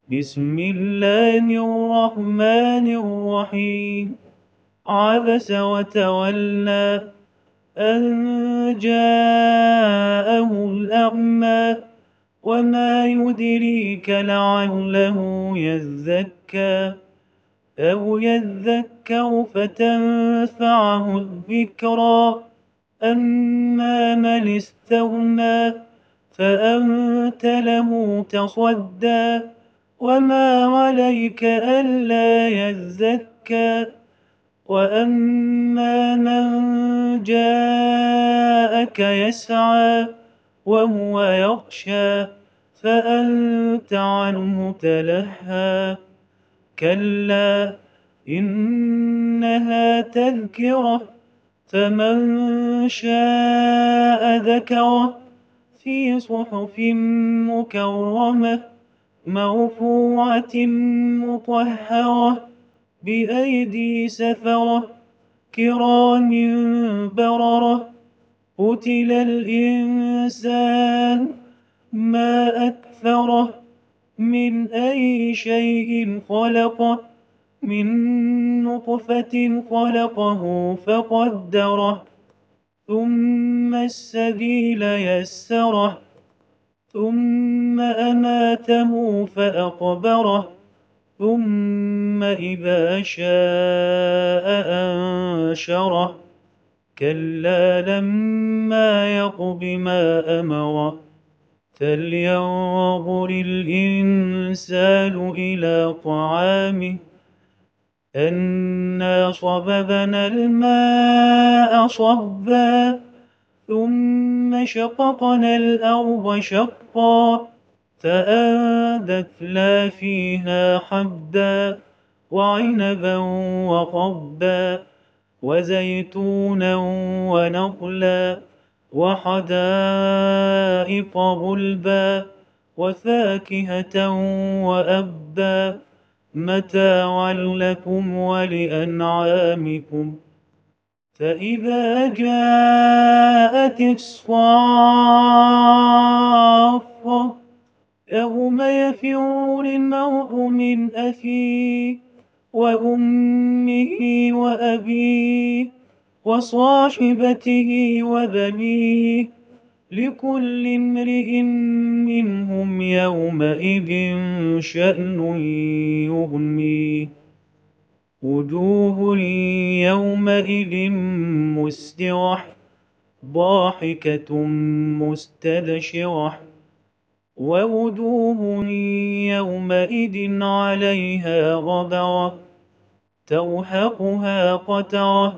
بسم الله الرحمن الرحيم. عبس وتولى أن جاءه الأعمى وما يدريك لعله يزكى أو يذكر فتنفعه الذكرى. أما من استغنى فأنت له تصدى وما عليك ألا يزكى. وأما من جاءك يسعى وهو يخشى فأنت عنه تلهى. كلا إنها تذكرة فمن شاء ذكره في صحف مكرمة مرفوعة مطهرة بأيدي سفرة كرام بررة. قتل الإنسان ما أكفره من أي شيء خلقه من نطفة خلقه فقدره ثم السبيل يسره ثم أماته فأقبره ثم إذا شاء أنشره. كلا لما يقض ما أمره فلينظر الإنسان إلى طعامه أنا صببنا الماء صبا ثم شققنا الأرض شقا فأنبتنا فيها حبا وعنبا وقضبا وزيتونا ونخلا وحدائق غلبا وفاكهة وأبا متاعا لكم ولأنعامكم. فإذا جاءت الصاخة يوم يفر المرء من أخيه وأمه وأبيه وصاحبته وبنيه لكل امرئ منهم يومئذ شأن يغنيه. وجوه يومئذ مسدرة ضاحكة مستبشرة ووجوه يومئذ عليها غبرة ترهقها قترة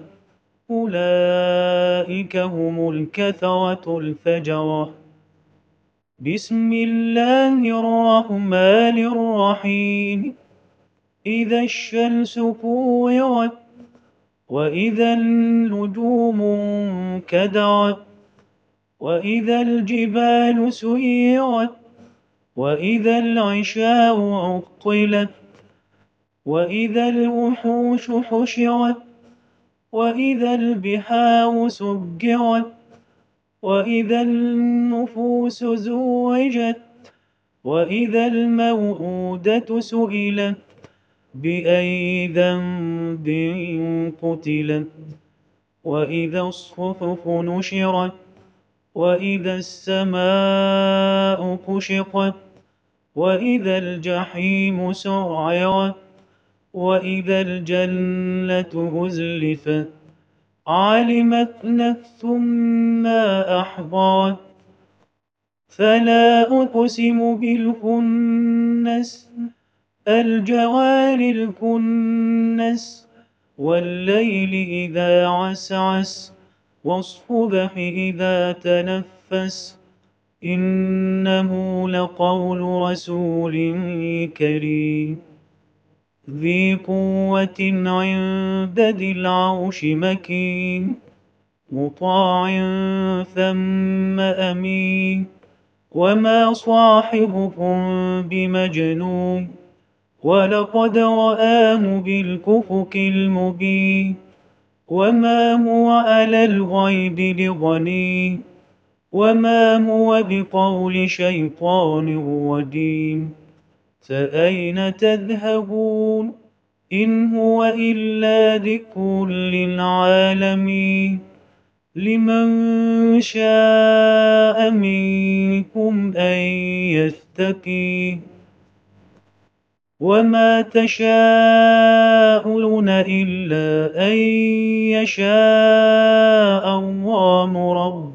أولئك هم الكفرة الفجرة. بسم الله الرحمن الرحيم. إذا الشمس كورت وإذا النجوم انكدرت وإذا الجبال سيرت وإذا العشار عطلت وإذا الوحوش حشرت وإذا البحار سجرت وإذا النفوس زوجت وإذا الموءودة سئلت بأي ذنب قتلت وإذا الصحف نشرت وإذا السماء كشطت وإذا الجحيم سعرت وإذا الجنة أزلفت علمت نفس ما أحضرت. فلا أقسم بالخنس الجوار الكنس والليل إذا عسعس والصبح إذا تنفس إنه لقول رسول كريم ذي قوة عند ذي العرش مكين مطاع ثم أمين وما صاحبكم بمجنون ولقد رآه بالأفق المبين وما هو على الغيب بضنين وما هو بقول شيطان رجيم فأين تذهبون إن هو إلا ذكر للعالمين لمن شاء منكم أن يستقيم وما تشاءون إلا أن يشاء الله رب